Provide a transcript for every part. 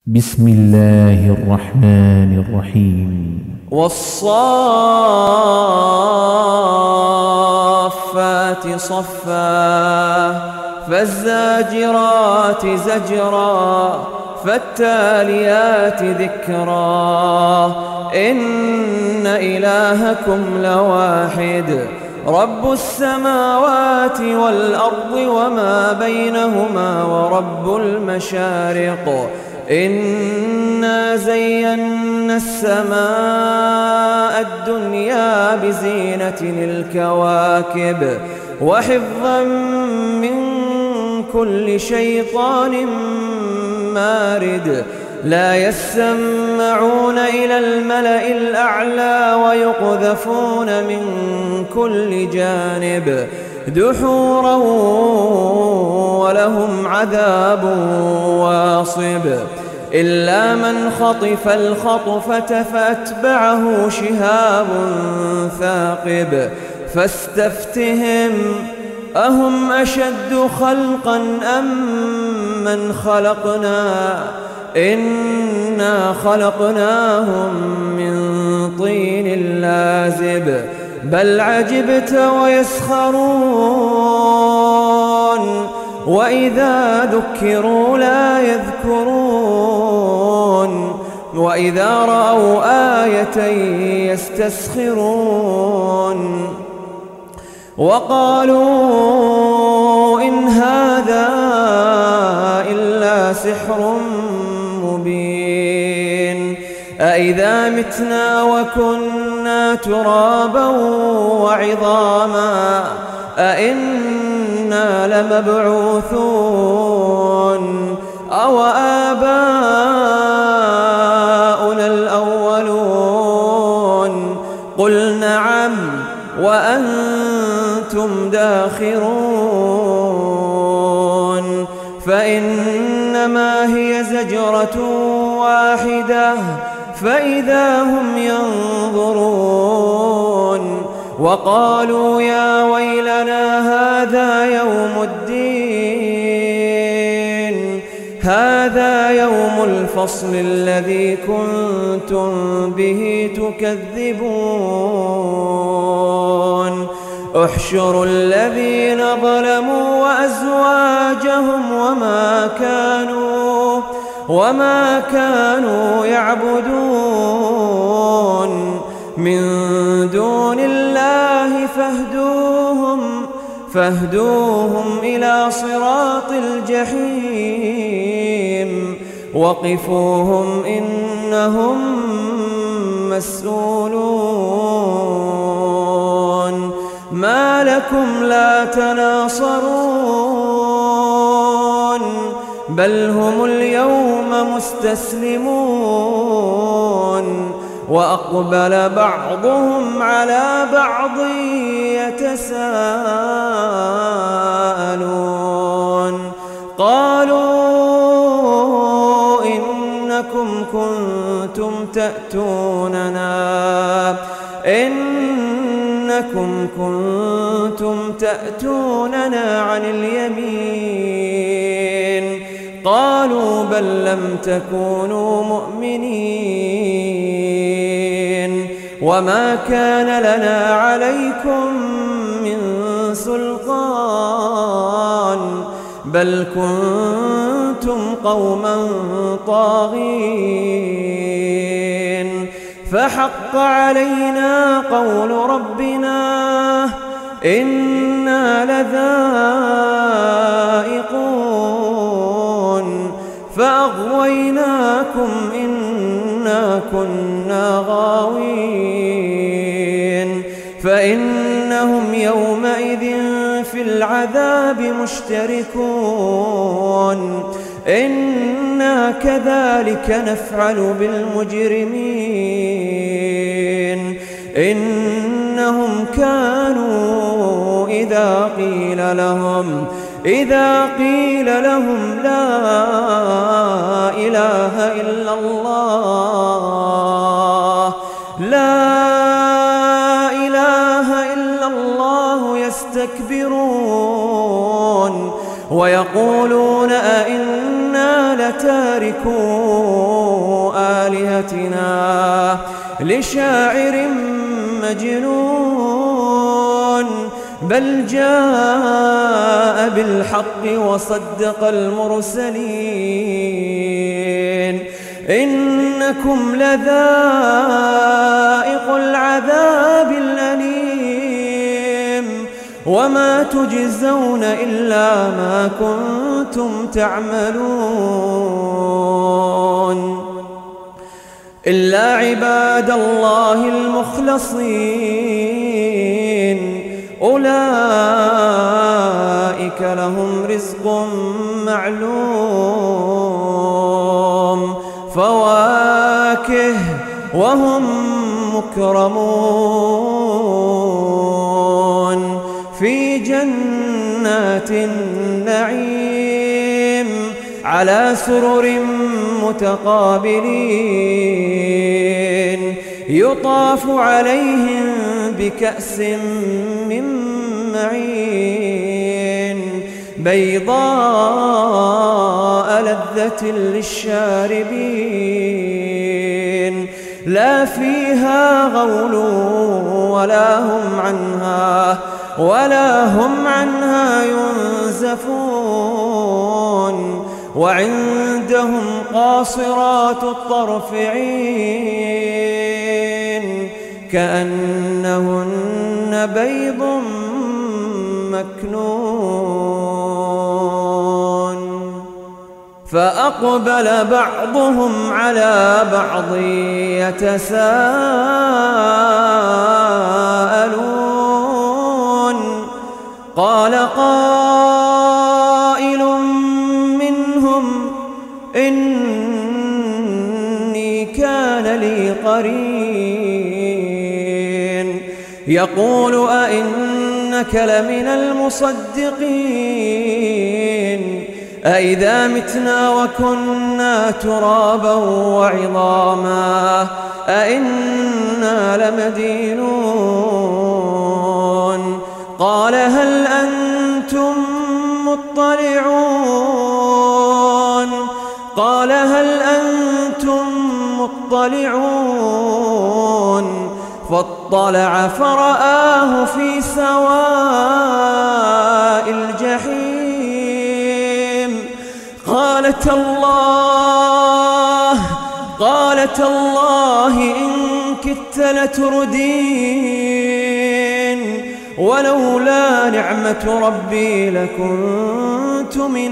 بسم الله الرحمن الرحيم والصافات صفا فالزاجرات زجرا فالتاليات ذكرا إن إلهكم لواحد رب السماوات والأرض وما بينهما ورب المشارق إنا زينا السماء الدنيا بزينة الكواكب وحفظا من كل شيطان مارد لا يسمعون إلى الملأ الأعلى ويقذفون من كل جانب دحورا ولهم عذاب واصب إلا من خطف الخطفة فأتبعه شهاب ثاقب فاستفتهم أهم أشد خلقا أم من خلقنا إنا خلقناهم من طين لازب بل عجبت ويسخرون وإذا ذكروا لا يذكرون وإذا رأوا آية يستسخرون وقالوا إن هذا إلا سحر مبين أإذا متنا وكنا ترابا وعظاما أإنا لمبعوثون أو آباؤنا الأولون قل نعم وأنتم داخرون فإنما هي زجرة واحدة فإذا هم ينظرون وقالوا يا ويلنا هذا يوم الفصل الذي كنتم به تكذبون احشروا الذين ظلموا وأزواجهم وما كانوا يعبدون من دون الله فاهدوهم إلى صراط الجحيم وقفوهم إنهم مسؤولون ما لكم لا تناصرون بل هم اليوم مستسلمون وأقبل بعضهم على بعض يتساءلون قالوا إنكم كنتم تأتوننا عن اليمين قالوا بل لم تكونوا مؤمنين وما كان لنا عليكم من سلطان بل كنتم قوما طاغين فحق علينا قول ربنا إنا لذائقون فأغويناكم إنا كنا غاوين فإنهم يومئذ في العذاب مشتركون إنا كذلك نفعل بالمجرمين إنهم كانوا إذا قيل لهم لا إله إلا الله يستكبرون ويقولون أئنا لتاركو آلهتنا لشاعر مجنون بل جاء بالحق وصدق المرسلين إنكم لذائق العذاب الأليم وما تجزون إلا ما كنتم تعملون إلا عباد الله المخلصين أولئك لهم رزق معلوم فواكه وهم مكرمون في جنات النعيم على سرر متقابلين يطاف عليهم بكأس من معين بيضاء لذة للشاربين لا فيها غول ولا هم عنها ينزفون وعندهم قاصرات الطرف عين كأنهن بيض مكنون فأقبل بعضهم على بعض يتساءلون قال قائل منهم إني كان لي قرين يقول أئنك لمن المصدقين أئذا متنا وكنا ترابا وعظاما أئنا لمدينون قال هل أنتم مطلعون فاطلع فرآه في سواء الجحيم قالت الله إن كدت لتردين ولولا نعمة ربي لكنت من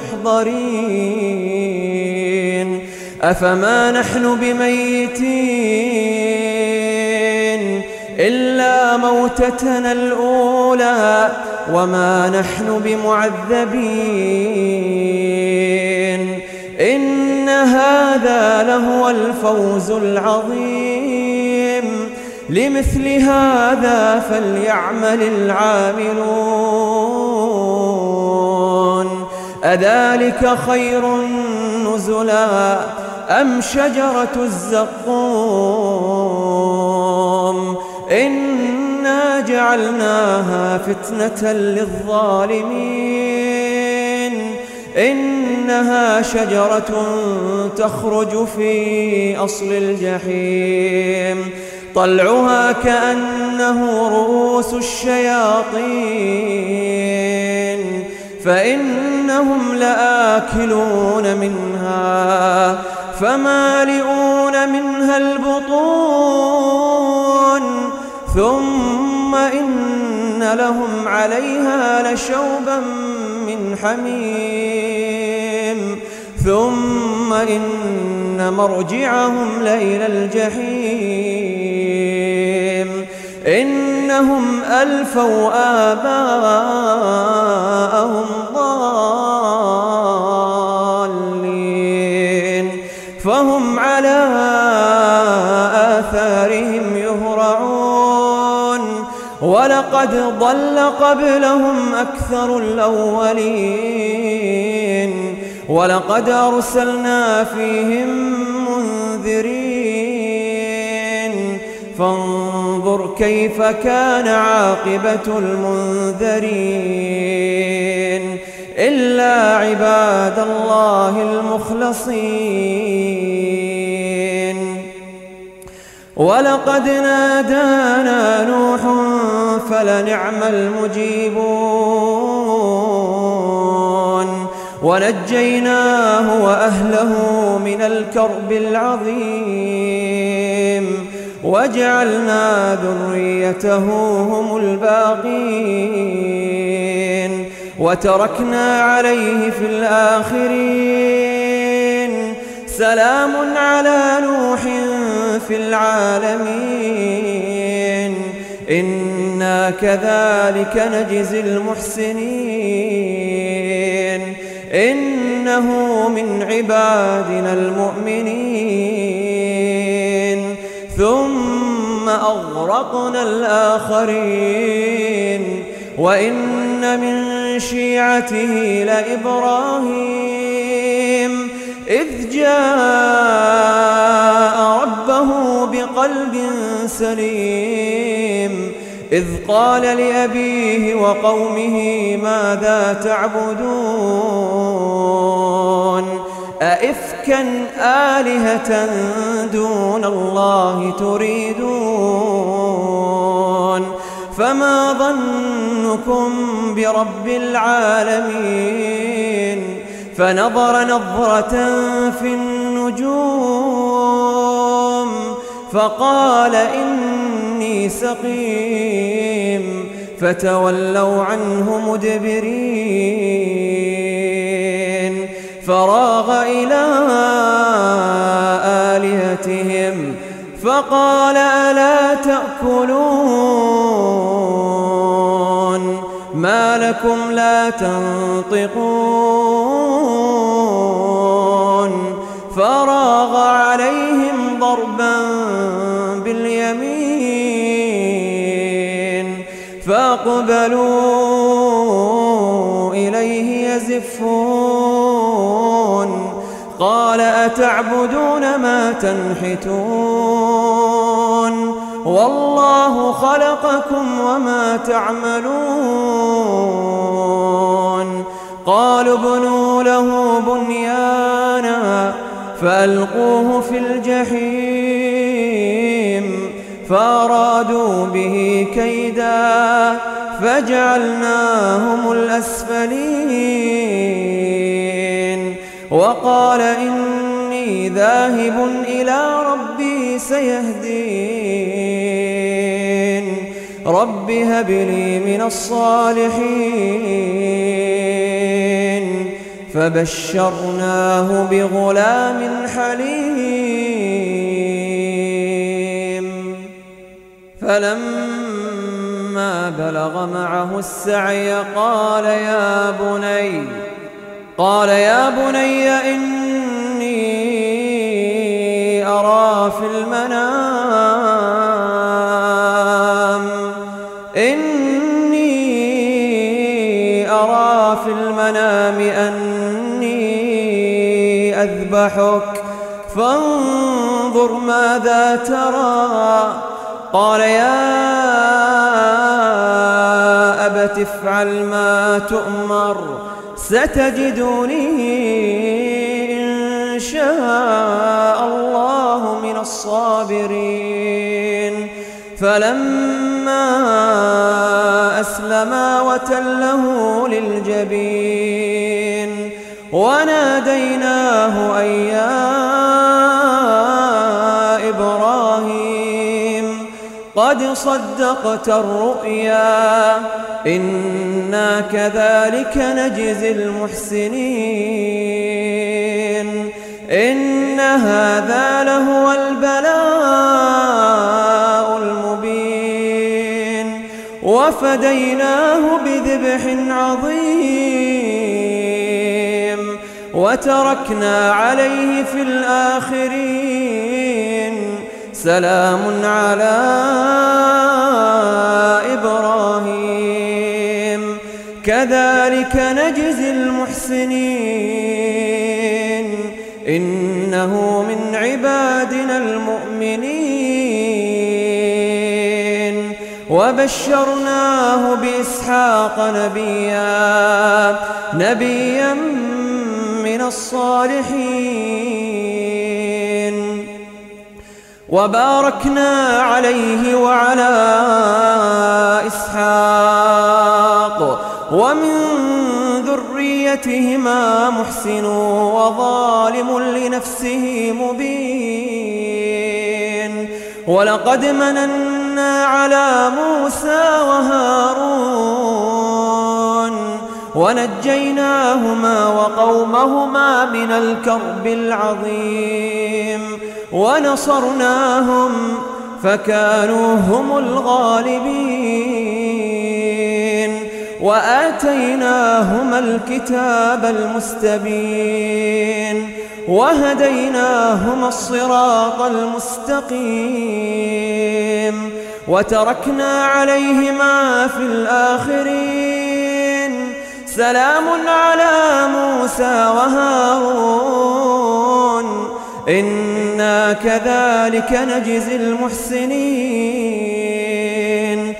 المحضرين أفما نحن بميتين إلا موتتنا الأولى وما نحن بمعذبين إن هذا لهو الفوز العظيم لمثل هذا فليعمل العاملون أذلك خير نزلا أم شجرة الزقوم إنا جعلناها فتنة للظالمين إنها شجرة تخرج في أصل الجحيم طلعها كأنه رؤوس الشياطين فإنهم لآكلون منها فمالئون منها البطون ثم إن لهم عليها لشوبا من حميم ثم إن مرجعهم لإلى الجحيم إنهم ألفوا آباءهم ضالين فهم على آثارهم يهرعون ولقد ضل قبلهم أكثر الأولين ولقد أرسلنا فيهم منذرين فانظر كيف كان عاقبة المنذرين إلا عباد الله المخلصين. ولقد نادانا نوح فلنعم المجيبون ونجيناه وأهله من الكرب العظيم وجعلنا ذريته هم الباقين وتركنا عليه في الآخرين. سلام على نوح في العالمين إنا كذلك نجزي المحسنين إنه من عبادنا المؤمنين. ثم أغرقنا الآخرين وإن من شيعته لإبراهيم إذ جاء ربه بقلب سليم إذ قال لأبيه وقومه ماذا تعبدون أئفكا آلهة دون الله تريدون فما ظنكم برب العالمين. فنظر نظرة في النجوم فقال إني سقيم فتولوا عنه مدبرين. فراغ إلى آلهتهم فقال ألا تأكلون ما لكم لا تنطقون. فراغ عليهم ضربا باليمين فأقبلوا إليه يزفون. قال أتعبدون ما تنحتون والله خلقكم وما تعملون. قالوا ابنوا له بنيانا فألقوه في الجحيم فأرادوا به كيدا فجعلناهم الأسفلين. وقال إني ذاهب إلى ربي سيهدين. رب هب لي من الصالحين. فبشرناه بغلام حليم. فلما بلغ معه السعي قال يا بني إني أرى في المنام أني أذبحك فانظر ماذا ترى. قال يا أبت افعل ما تؤمر ستجدني إن شاء الله من الصابرين. فلما أسلما وتله للجبين وناديناه أن يا إبراهيم قد صدقت الرؤيا إنا كذلك نجزي المحسنين. إن هذا لهو البلاء المبين وفديناه بذبح عظيم وتركنا عليه في الآخرين. سلام على إبراهيم كذلك نجزي المحسنين إنه من عبادنا المؤمنين. وبشرناه بإسحاق نبيا من الصالحين وباركنا عليه وعلى إسحاق ومن ذريتهما محسن وظالم لنفسه مبين ولقد مننا على موسى وهارون ونجيناهما وقومهما من الكرب العظيم ونصرناهم فكانوا هم الغالبين وآتيناهما الكتاب المستبين وهديناهما الصراط المستقيم وتركنا عليهما في الآخرين سلام على موسى وهارون إنا كذلك نجزي المحسنين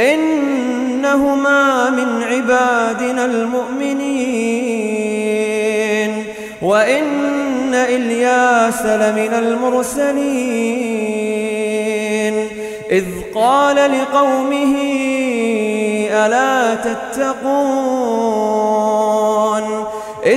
إنهما من عبادنا المؤمنين وإن إلياس لمن المرسلين إذ قال لقومه ألا تتقون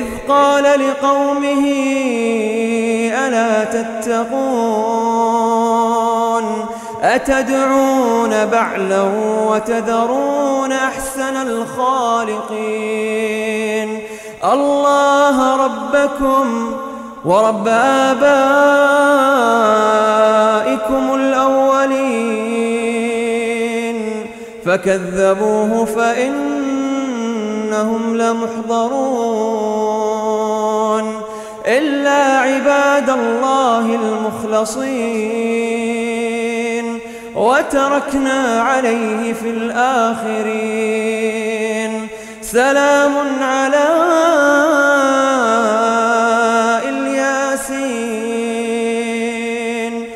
أتدعون بعلا وتذرون أحسن الخالقين الله ربكم ورب آبائكم الأولين فكذبوه فإنهم لمحضرون إلا عباد الله المخلصين وتركنا عليه في الآخرين سلام على الياسين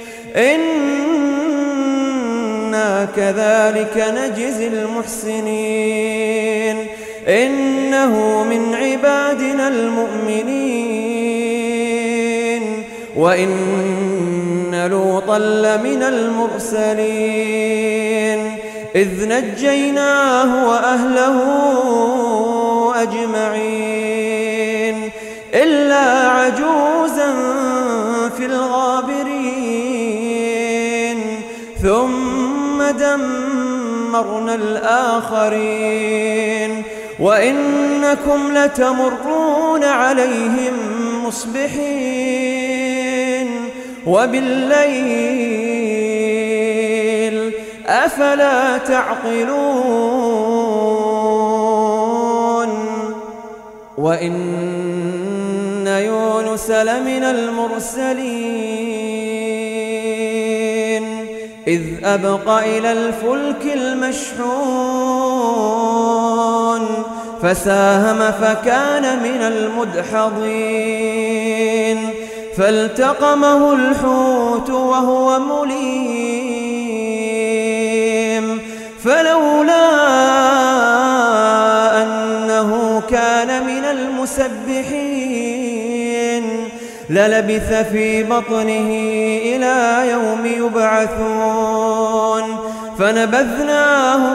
إنا كذلك نجزي المحسنين إنه من عبادنا المؤمنين وإن لوطا لمن المرسلين إذ نجيناه وأهله أجمعين إلا عجوزا في الغابرين ثم دمرنا الآخرين وإنكم لتمرون عليهم مصبحين وبالليل أفلا تعقلون وإن يونس لمن المرسلين إذ أبق إلى الفلك المشحون فساهم فكان من المدحضين فالتقمه الحوت وهو مليم فلولا أنه كان من المسبحين للبث في بطنه إلى يوم يبعثون فنبذناه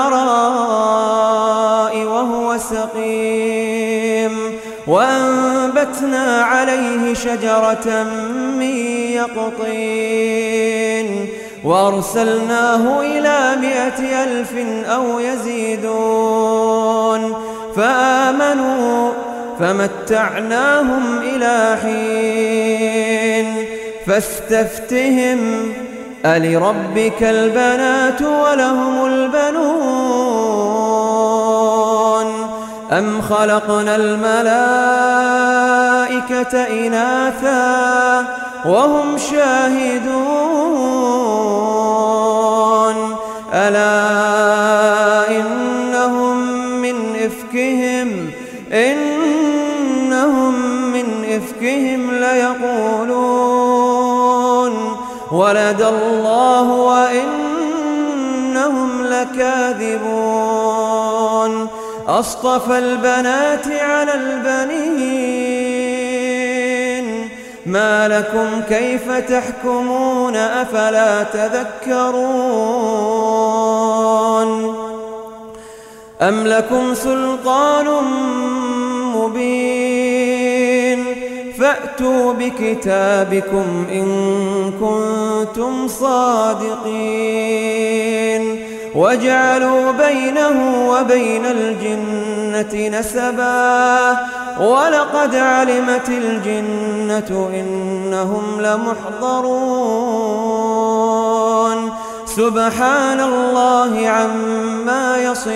بالعراء وهو سقيم وأنبتنا عليه شجرة من يقطين وأرسلناه إلى 100,000 أو يزيدون فآمنوا فمتعناهم إلى حين فاستفتهم ألربك البنات ولهم البنون أم خلقنا الملائكة إناثا وهم شاهدون ألا إنهم من إفكهم ليقولون ولد الله وإنهم إنهم لكاذبون أصطفى البنات على البنين ما لكم كيف تحكمون أفلا تذكرون أم لكم سلطان مبين فأتوا بكتابكم إن كنتم صادقين وجعلوا بينه وبين الجنة نسبا ولقد علمت الجنة إنهم لمحضرون سبحان الله عما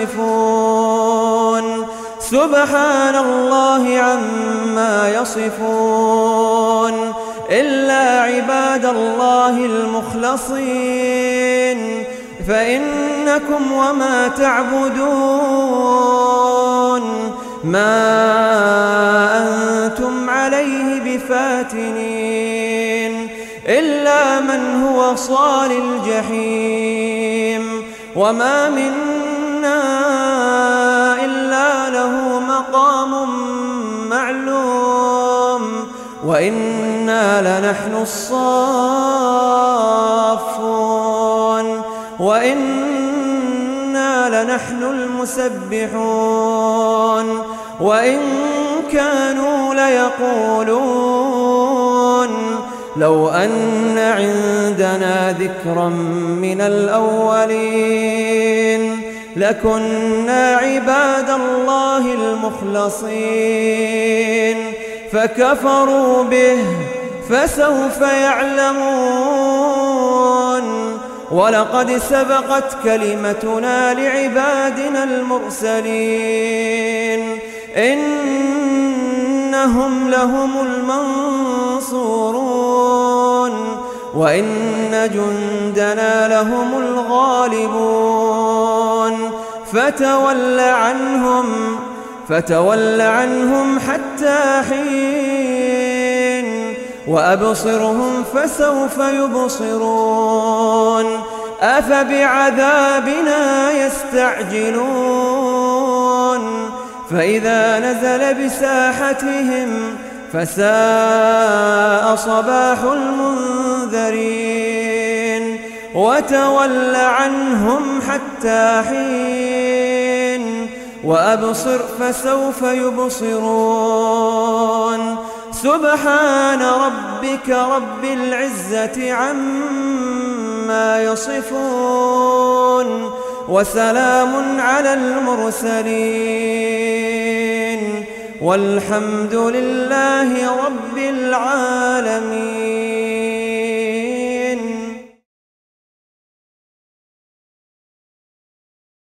يصفون سبحان الله عما يصفون إلا عباد الله المخلصين فإنكم وما تعبدون ما أنتم عليه بفاتنين إلا من هو صال الجحيم وما منا إلا له مقام معلوم وإنا لنحن الصافون وإنا لنحن المسبحون وإن كانوا ليقولون لو أن عندنا ذكرا من الأولين لكنا عباد الله المخلصين فكفروا به فسوف يعلمون ولقد سبقت كلمتنا لعبادنا المرسلين إنهم لهم المنصورون وإن جندنا لهم الغالبون فتول عنهم حتى حين وأبصرهم فسوف يبصرون أفبعذابنا يستعجلون فإذا نزل بساحتهم فساء صباح المنذرين وتول عنهم حتى حين وأبصر فسوف يبصرون سبحان ربك رب العزة عما يصفون وسلام على المرسلين والحمد لله رب العالمين.